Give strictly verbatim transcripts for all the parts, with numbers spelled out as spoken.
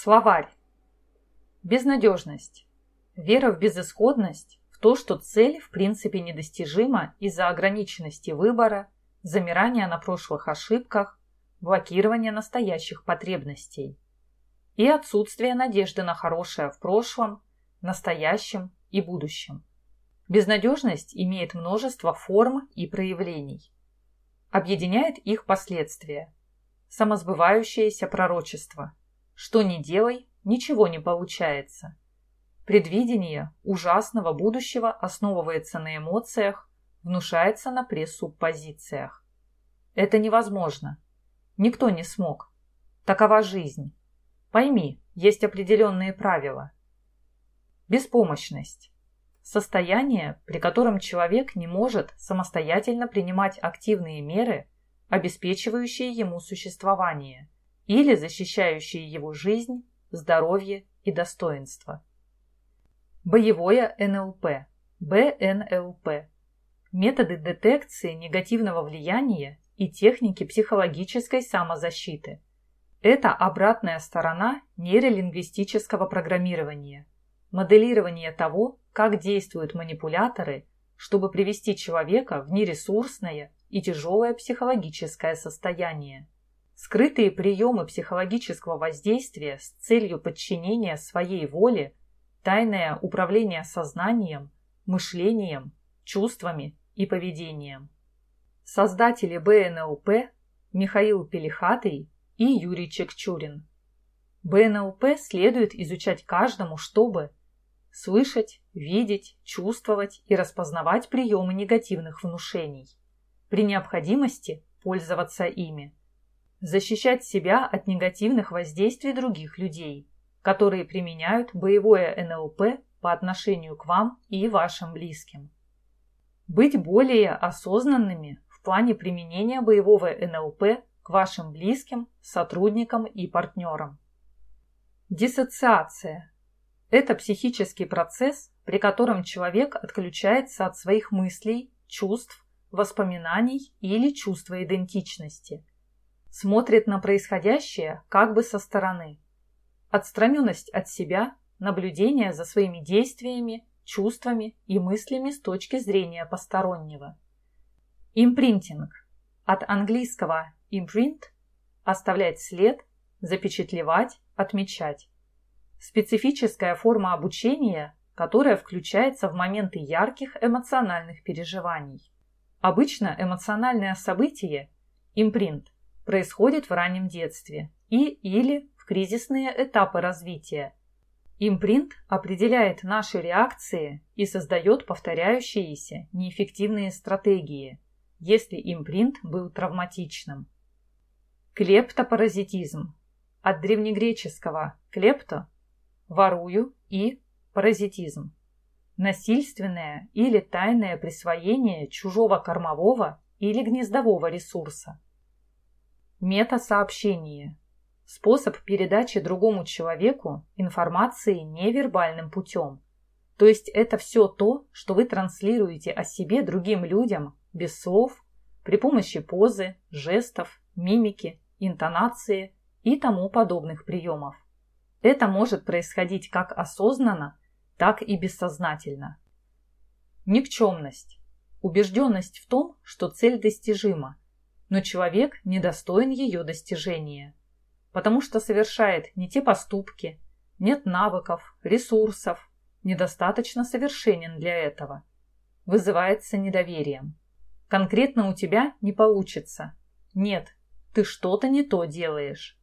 Словарь. Безнадежность. Вера в безысходность, в то, что цель в принципе недостижима из-за ограниченности выбора, замирания на прошлых ошибках, блокирования настоящих потребностей. И отсутствие надежды на хорошее в прошлом, настоящем и будущем. Безнадежность имеет множество форм и проявлений. Объединяет их последствия. Самосбывающееся пророчество. Что ни делай, ничего не получается. Предвидение ужасного будущего основывается на эмоциях, внушается на пресуппозициях. Это невозможно. Никто не смог. Такова жизнь. Пойми, есть определенные правила. Беспомощность. Состояние, при котором человек не может самостоятельно принимать активные меры, обеспечивающие ему существование или защищающие его жизнь, здоровье и достоинство. Боевое эн эл пэ, бэ эн эл пэ. Методы детекции негативного влияния и техники психологической самозащиты. Это обратная сторона нейролингвистического программирования. Моделирование того, как действуют манипуляторы, чтобы привести человека в нересурсное и тяжелое психологическое состояние. Скрытые приемы психологического воздействия с целью подчинения своей воле, тайное управление сознанием, мышлением, чувствами и поведением. Создатели бэ эн эл пэ Михаил Пелихатый и Юрий Чекчурин. бэ эн эл пэ следует изучать каждому, чтобы слышать, видеть, чувствовать и распознавать приемы негативных внушений. При необходимости пользоваться ими. Защищать себя от негативных воздействий других людей, которые применяют боевое эн эл пэ по отношению к вам и вашим близким. Быть более осознанными в плане применения боевого эн эл пэ к вашим близким, сотрудникам и партнерам. Диссоциация. Это психический процесс, при котором человек отключается от своих мыслей, чувств, воспоминаний или чувства идентичности. Смотрит на происходящее как бы со стороны. Отстраненность от себя, наблюдение за своими действиями, чувствами и мыслями с точки зрения постороннего. Импринтинг. От английского imprint – оставлять след, запечатлевать, отмечать. Специфическая форма обучения, которая включается в моменты ярких эмоциональных переживаний. Обычно эмоциональное событие, импринт, происходит в раннем детстве и или в кризисные этапы развития. Импринт определяет наши реакции и создает повторяющиеся неэффективные стратегии, если импринт был травматичным. Клептопаразитизм. От древнегреческого «клепто» – «ворую» и «паразитизм». Насильственное или тайное присвоение чужого кормового или гнездового ресурса. Метасообщение. Способ передачи другому человеку информации невербальным путем. То есть это все то, что вы транслируете о себе другим людям без слов, при помощи позы, жестов, мимики, интонации и тому подобных приемов. Это может происходить как осознанно, так и бессознательно. Никчемность. Убежденность в том, что цель достижима, но человек недостоин ее достижения, потому что совершает не те поступки, нет навыков, ресурсов, недостаточно совершенен для этого. Вызывается недоверием. Конкретно у тебя не получится. Нет, ты что-то не то делаешь.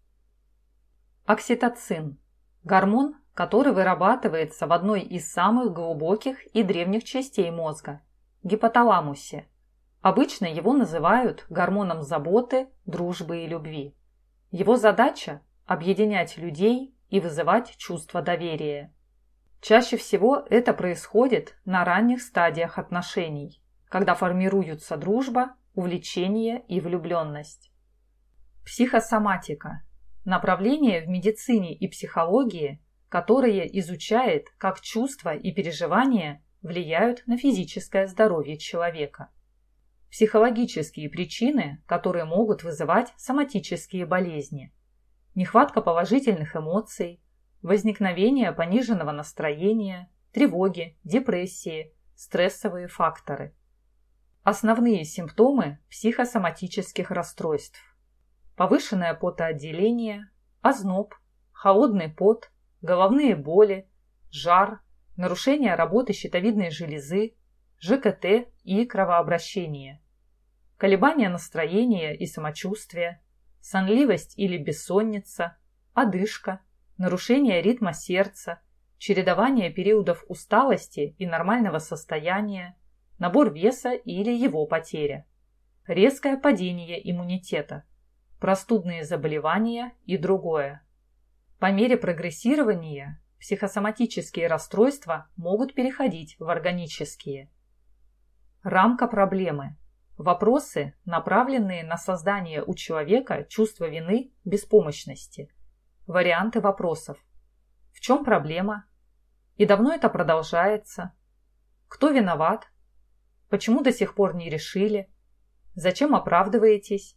Окситоцин. Гормон, который вырабатывается в одной из самых глубоких и древних частей мозга – гипоталамусе. Обычно его называют гормоном заботы, дружбы и любви. Его задача – объединять людей и вызывать чувство доверия. Чаще всего это происходит на ранних стадиях отношений, когда формируются дружба, увлечение и влюбленность. Психосоматика. Направление в медицине и психологии, которое изучает, как чувства и переживания влияют на физическое здоровье человека. Психологические причины, которые могут вызывать соматические болезни. Нехватка положительных эмоций, возникновение пониженного настроения, тревоги, депрессии, стрессовые факторы. Основные симптомы психосоматических расстройств: повышенное потоотделение, озноб, холодный пот, головные боли, жар, нарушение работы щитовидной железы, ЖКТ и кровообращение, колебания настроения и самочувствия, сонливость или бессонница, одышка, нарушение ритма сердца, чередование периодов усталости и нормального состояния, набор веса или его потеря, резкое падение иммунитета, простудные заболевания и другое. По мере прогрессирования психосоматические расстройства могут переходить в органические. Рамка проблемы. Вопросы, направленные на создание у человека чувства вины, беспомощности. Варианты вопросов. В чем проблема? И давно это продолжается? Кто виноват? Почему до сих пор не решили? Зачем оправдываетесь?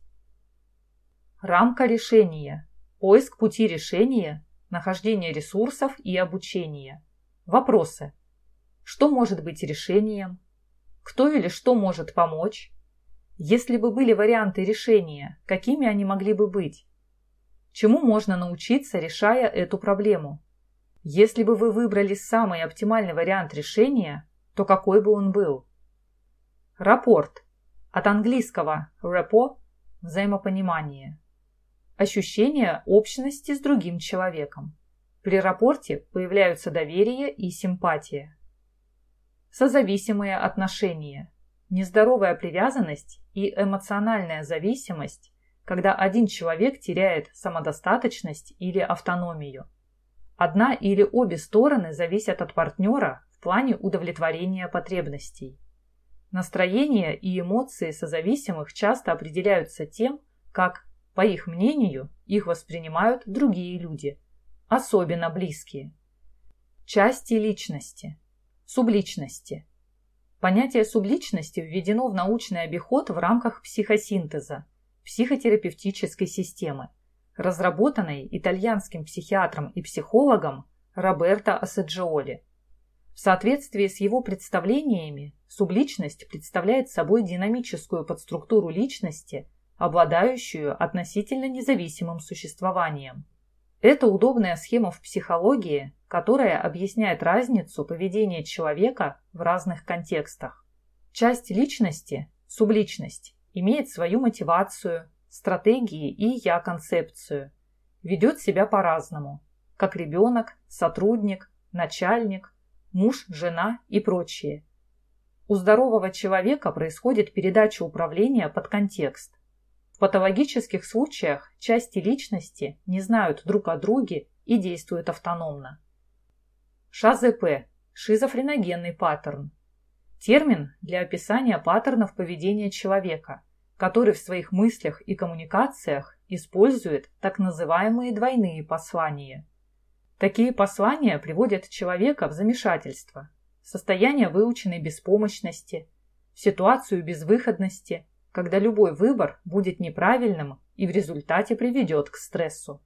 Рамка решения. Поиск пути решения, нахождение ресурсов и обучение. Вопросы. Что может быть решением? Кто или что может помочь? Если бы были варианты решения, какими они могли бы быть? Чему можно научиться, решая эту проблему? Если бы вы выбрали самый оптимальный вариант решения, то какой бы он был? Рапорт. От английского rapport – взаимопонимание. Ощущение общности с другим человеком. При рапорте появляются доверие и симпатия. Созависимые отношения. Нездоровая привязанность и эмоциональная зависимость, когда один человек теряет самодостаточность или автономию. Одна или обе стороны зависят от партнера в плане удовлетворения потребностей. Настроение и эмоции созависимых часто определяются тем, как, по их мнению, их воспринимают другие люди, особенно близкие. Части личности. Субличности. Понятие субличности введено в научный обиход в рамках психосинтеза, психотерапевтической системы, разработанной итальянским психиатром и психологом Роберто Ассаджиоли. В соответствии с его представлениями, субличность представляет собой динамическую подструктуру личности, обладающую относительно независимым существованием. Это удобная схема в психологии, которая объясняет разницу поведения человека в разных контекстах. Часть личности, субличность, имеет свою мотивацию, стратегии и я-концепцию, ведет себя по-разному, как ребенок, сотрудник, начальник, муж, жена и прочие. У здорового человека происходит передача управления под контекст. В патологических случаях части личности не знают друг о друге и действуют автономно. ШЗП – шизофреногенный паттерн. Термин для описания паттернов поведения человека, который в своих мыслях и коммуникациях использует так называемые двойные послания. Такие послания приводят человека в замешательство, в состояние выученной беспомощности, в ситуацию безвыходности, когда любой выбор будет неправильным и в результате приведет к стрессу.